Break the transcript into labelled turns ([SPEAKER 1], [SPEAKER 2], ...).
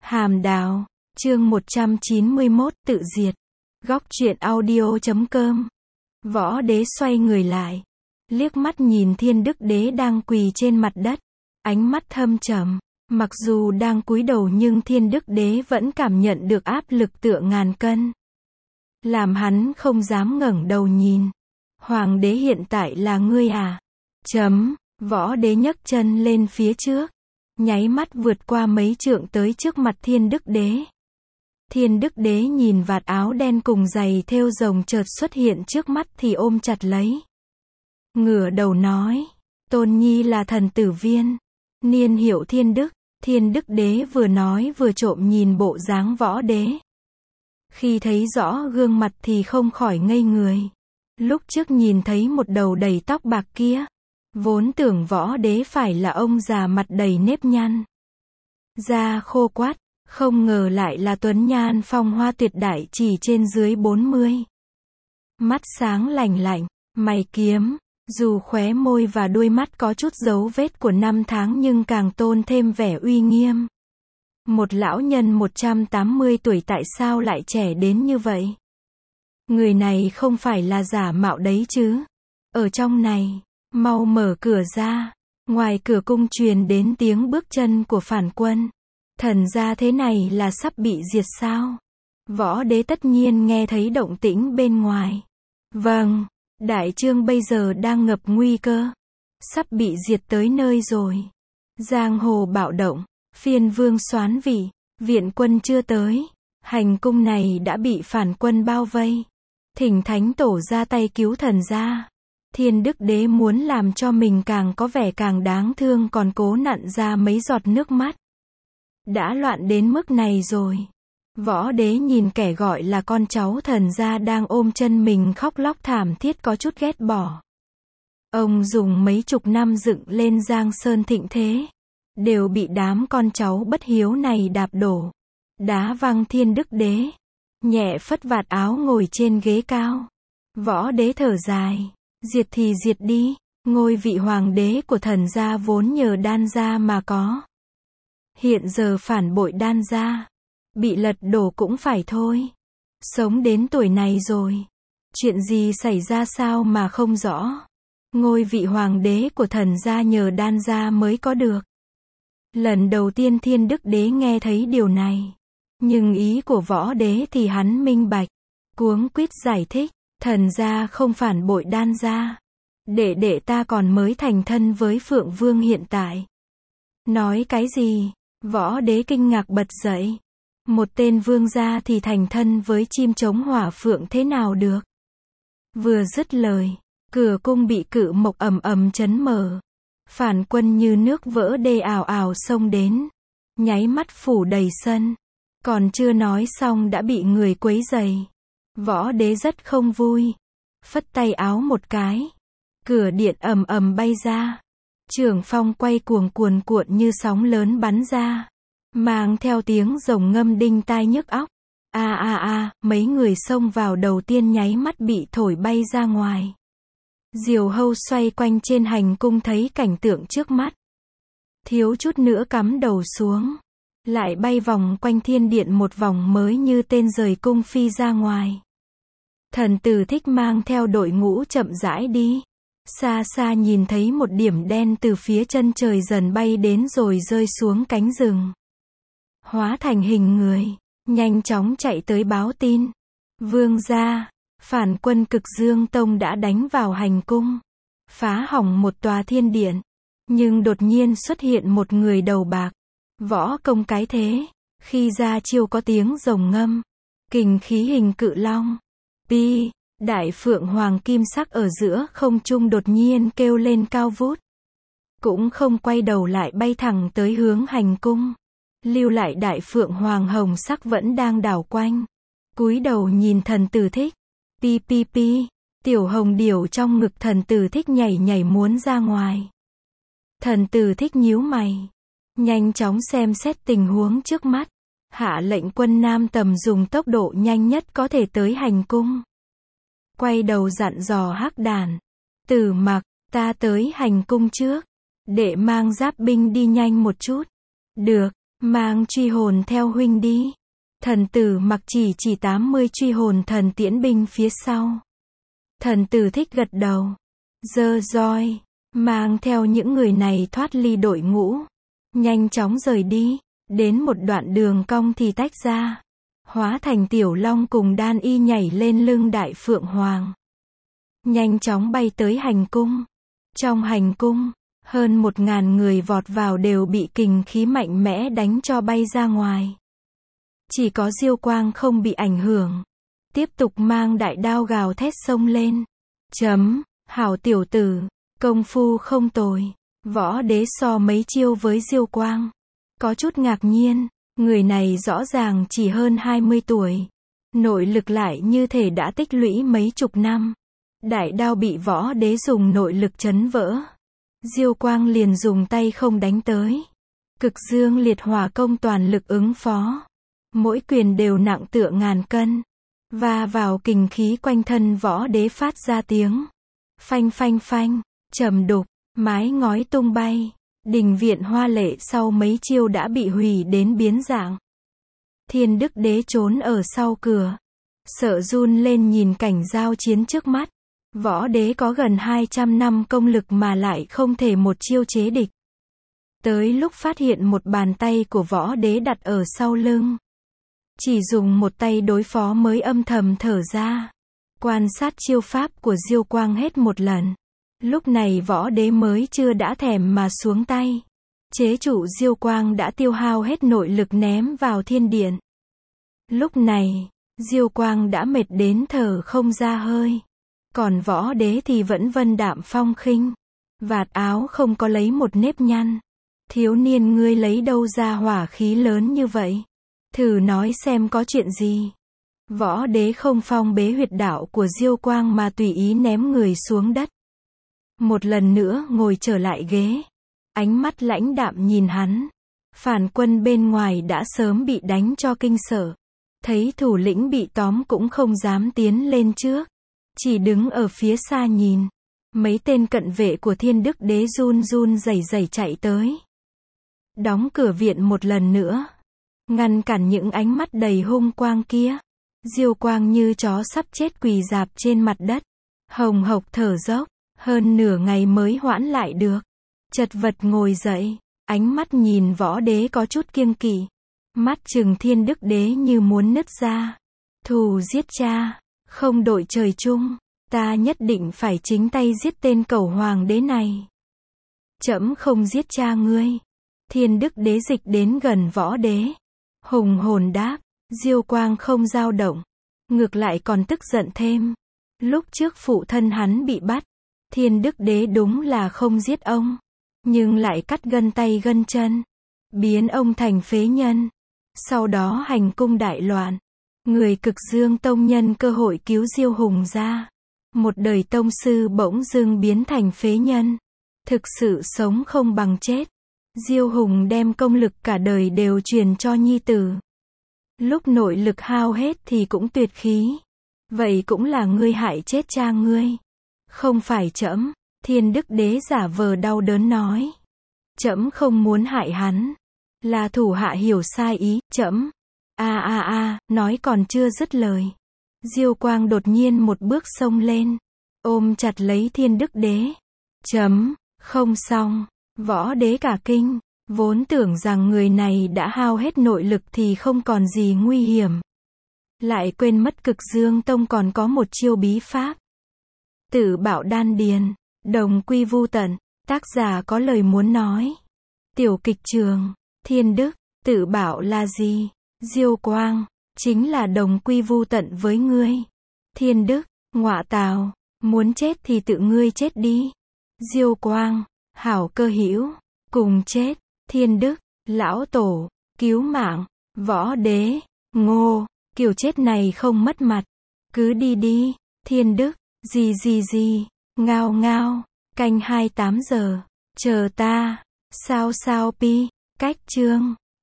[SPEAKER 1] Hàm Đào, chương 191, tự diệt. Góc truyện audio.com. Võ đế xoay người lại, liếc mắt nhìn Thiên Đức Đế đang quỳ trên mặt đất, ánh mắt thâm trầm. Mặc dù đang cúi đầu nhưng Thiên Đức Đế vẫn cảm nhận được áp lực tựa ngàn cân, làm hắn không dám ngẩng đầu nhìn. Hoàng đế hiện tại là ngươi à? Võ đế nhấc chân lên phía trước, nháy mắt vượt qua mấy trượng tới trước mặt Thiên Đức Đế. Thiên Đức Đế nhìn vạt áo đen cùng giày thêu rồng chợt xuất hiện trước mắt thì ôm chặt lấy. Ngửa đầu nói, Tôn Nhi là thần tử Viên, niên hiệu Thiên Đức. Thiên Đức Đế vừa nói vừa trộm nhìn bộ dáng võ đế. Khi thấy rõ gương mặt thì không khỏi ngây người. Lúc trước nhìn thấy một đầu đầy tóc bạc kia, vốn tưởng võ đế phải là ông già mặt đầy nếp nhăn, da khô quắt, không ngờ lại là tuấn nhan phong hoa tuyệt đại chỉ trên dưới 40. Mắt sáng lành lạnh, mày kiếm, dù khóe môi và đuôi mắt có chút dấu vết của năm tháng nhưng càng tôn thêm vẻ uy nghiêm. Một lão nhân 180 tuổi tại sao lại trẻ đến như vậy? Người này không phải là giả mạo đấy chứ? Ở trong này, mau mở cửa ra. Ngoài cửa cung truyền đến tiếng bước chân của phản quân. Thần gia thế này là sắp bị diệt sao? Võ đế tất nhiên nghe thấy động tĩnh bên ngoài. Vâng, đại trương bây giờ đang ngập nguy cơ, sắp bị diệt tới nơi rồi. Giang hồ bạo động, phiên vương soán vị, viện quân chưa tới, hành cung này đã bị phản quân bao vây. Thỉnh thánh tổ ra tay cứu thần gia. Thiên Đức Đế muốn làm cho mình càng có vẻ càng đáng thương còn cố nặn ra mấy giọt nước mắt. Đã loạn đến mức này rồi. Võ đế nhìn kẻ gọi là con cháu thần gia đang ôm chân mình khóc lóc thảm thiết có chút ghét bỏ. Ông dùng mấy chục năm dựng lên Giang Sơn thịnh thế, đều bị đám con cháu bất hiếu này đạp đổ, đá văng Thiên Đức Đế, nhẹ phất vạt áo ngồi trên ghế cao. Võ đế thở dài, diệt thì diệt đi, ngôi vị hoàng đế của thần gia vốn nhờ đan gia mà có. Hiện giờ phản bội đan gia, bị lật đổ cũng phải thôi. Sống đến tuổi này rồi, chuyện gì xảy ra sao mà không rõ. Ngôi vị hoàng đế của thần gia nhờ đan gia mới có được. Lần đầu tiên Thiên Đức Đế nghe thấy điều này, nhưng ý của võ đế thì hắn minh bạch, cuống quýt giải thích, thần gia không phản bội đan gia. Đệ ta còn mới thành thân với Phượng Vương hiện tại. Nói cái gì? Võ đế kinh ngạc bật dậy. Một tên vương gia thì thành thân với chim trống hỏa phượng thế nào được? Vừa dứt lời, cửa cung bị cự mộc ầm ầm chấn mở. Phản quân như nước vỡ đê ào ào xông đến, nháy mắt phủ đầy sân. Còn chưa nói xong đã bị người quấy rầy. Võ đế rất không vui, phất tay áo một cái, cửa điện ầm ầm bay ra. Trường phong quay cuồn cuộn như sóng lớn bắn ra, mang theo tiếng rồng ngâm đinh tai nhức óc. Mấy người xông vào đầu tiên nháy mắt bị thổi bay ra ngoài. Diều hâu xoay quanh trên hành cung thấy cảnh tượng trước mắt, thiếu chút nữa cắm đầu xuống, lại bay vòng quanh thiên điện một vòng mới như tên rời cung phi ra ngoài. Thần tử Thích mang theo đội ngũ chậm rãi đi. Xa xa nhìn thấy một điểm đen từ phía chân trời dần bay đến rồi rơi xuống cánh rừng, hóa thành hình người, nhanh chóng chạy tới báo tin. Vương gia, phản quân Cực Dương Tông đã đánh vào hành cung, phá hỏng một tòa thiên điện. Nhưng đột nhiên xuất hiện một người đầu bạc, võ công cái thế, khi ra chiêu có tiếng rồng ngâm, kình khí hình cự long. Pi, đại phượng hoàng kim sắc ở giữa không trung đột nhiên kêu lên cao vút. Cũng không quay đầu lại bay thẳng tới hướng hành cung. Lưu lại đại phượng hoàng hồng sắc vẫn đang đảo quanh. Cúi đầu nhìn thần tử Thích. Pi, tiểu hồng điểu trong ngực thần tử Thích nhảy nhảy muốn ra ngoài. Thần tử Thích nhíu mày, nhanh chóng xem xét tình huống trước mắt. Hạ lệnh quân Nam Tầm dùng tốc độ nhanh nhất có thể tới hành cung. Quay đầu dặn dò Hắc Đàn, Tử Mặc, ta tới hành cung trước, đệ mang giáp binh đi nhanh một chút. Được, mang truy hồn theo huynh đi. Thần tử mặc chỉ 80 truy hồn thần tiễn binh phía sau. Thần tử thích gật đầu, giơ roi, mang theo những người này thoát ly đội ngũ, nhanh chóng rời đi, đến một đoạn đường cong thì tách ra, hóa thành tiểu long cùng đan y nhảy lên lưng đại phượng hoàng, nhanh chóng bay tới hành cung. Trong hành cung, hơn 1000 người vọt vào đều bị kình khí mạnh mẽ đánh cho bay ra ngoài. Chỉ có Diêu Quang không bị ảnh hưởng, tiếp tục mang đại đao gào thét xông lên. Hảo tiểu tử, công phu không tồi. Võ Đế so mấy chiêu với Diêu Quang, có chút ngạc nhiên, người này rõ ràng chỉ hơn 20 tuổi, nội lực lại như thể đã tích lũy mấy chục năm. Đại đao bị Võ Đế dùng nội lực chấn vỡ, Diêu Quang liền dùng tay không đánh tới. Cực dương liệt hỏa công toàn lực ứng phó, mỗi quyền đều nặng tựa ngàn cân, va vào kình khí quanh thân Võ Đế phát ra tiếng phanh phanh phanh, trầm đục, mái ngói tung bay, đình viện hoa lệ sau mấy chiêu đã bị hủy đến biến dạng. Thiên Đức Đế trốn ở sau cửa, sợ run lên nhìn cảnh giao chiến trước mắt. Võ Đế có gần 200 năm công lực mà lại không thể một chiêu chế địch. Tới lúc phát hiện một bàn tay của Võ Đế đặt ở sau lưng, chỉ dùng một tay đối phó mới âm thầm thở ra. Quan sát chiêu pháp của Diêu Quang hết một lần. Lúc này Võ Đế mới chưa đã thèm mà xuống tay. Chế trụ Diêu Quang đã tiêu hao hết nội lực ném vào thiên điện. Lúc này, Diêu Quang đã mệt đến thở không ra hơi. Còn Võ Đế thì vẫn vân đạm phong khinh. Vạt áo không có lấy một nếp nhăn. Thiếu niên ngươi lấy đâu ra hỏa khí lớn như vậy? Thử nói xem có chuyện gì? Võ Đế không phong bế huyệt đạo của Diêu Quang mà tùy ý ném người xuống đất. Một lần nữa ngồi trở lại ghế. Ánh mắt lãnh đạm nhìn hắn. Phản quân bên ngoài đã sớm bị đánh cho kinh sợ. Thấy thủ lĩnh bị tóm cũng không dám tiến lên trước. Chỉ đứng ở phía xa nhìn. Mấy tên cận vệ của Thiên Đức Đế run run rẩy rẩy chạy tới. Đóng cửa viện một lần nữa. Ngăn cản những ánh mắt đầy hung quang kia. Diêu Quang như chó sắp chết quỳ rạp trên mặt đất. Hồng hộc thở dốc. Hơn nửa ngày mới hoãn lại được. Chật vật ngồi dậy. Ánh mắt nhìn Võ Đế có chút kiêng kỵ. Mắt trừng Thiên Đức Đế như muốn nứt ra. Thù giết cha. Không đội trời chung. Ta nhất định phải chính tay giết tên cẩu hoàng đế này. Trẫm không giết cha ngươi. Thiên Đức Đế dịch đến gần Võ Đế. Hùng hồn đáp. Diêu Quang không dao động. Ngược lại còn tức giận thêm. Lúc trước phụ thân hắn bị bắt. Thiên Đức Đế đúng là không giết ông. Nhưng lại cắt gân tay gân chân. Biến ông thành phế nhân. Sau đó hành cung đại loạn. Người Cực Dương Tông nhân cơ hội cứu Diêu Hùng ra. Một đời tông sư bỗng dưng biến thành phế nhân. Thực sự sống không bằng chết. Diêu Hùng đem công lực cả đời đều truyền cho nhi tử. Lúc nội lực hao hết thì cũng tuyệt khí. Vậy cũng là ngươi hại chết cha ngươi. Không phải trẫm. Thiên Đức Đế giả vờ đau đớn nói. Trẫm không muốn hại hắn. Là thủ hạ hiểu sai ý, trẫm. Nói còn chưa dứt lời. Diêu Quang đột nhiên một bước xông lên. Ôm chặt lấy Thiên Đức Đế. Không xong. Võ Đế cả kinh. Vốn tưởng rằng người này đã hao hết nội lực thì không còn gì nguy hiểm. Lại quên mất Cực Dương Tông còn có một chiêu bí pháp. Tử Bảo Đan Điền, đồng quy vu tận. Tác giả có lời muốn nói. Tiểu kịch trường. Thiên Đức, Tử Bảo là gì? Diêu Quang, chính là đồng quy vu tận với ngươi. Thiên Đức, ngọa tào, muốn chết thì tự ngươi chết đi. Diêu Quang, hảo cơ hữu, cùng chết. Thiên Đức, lão tổ, cứu mạng. Võ Đế, ngô, kiểu chết này không mất mặt. Cứ đi đi. Thiên Đức, gì, ngao ngao, canh 28 giờ. Chờ ta, sao pi, cách chương.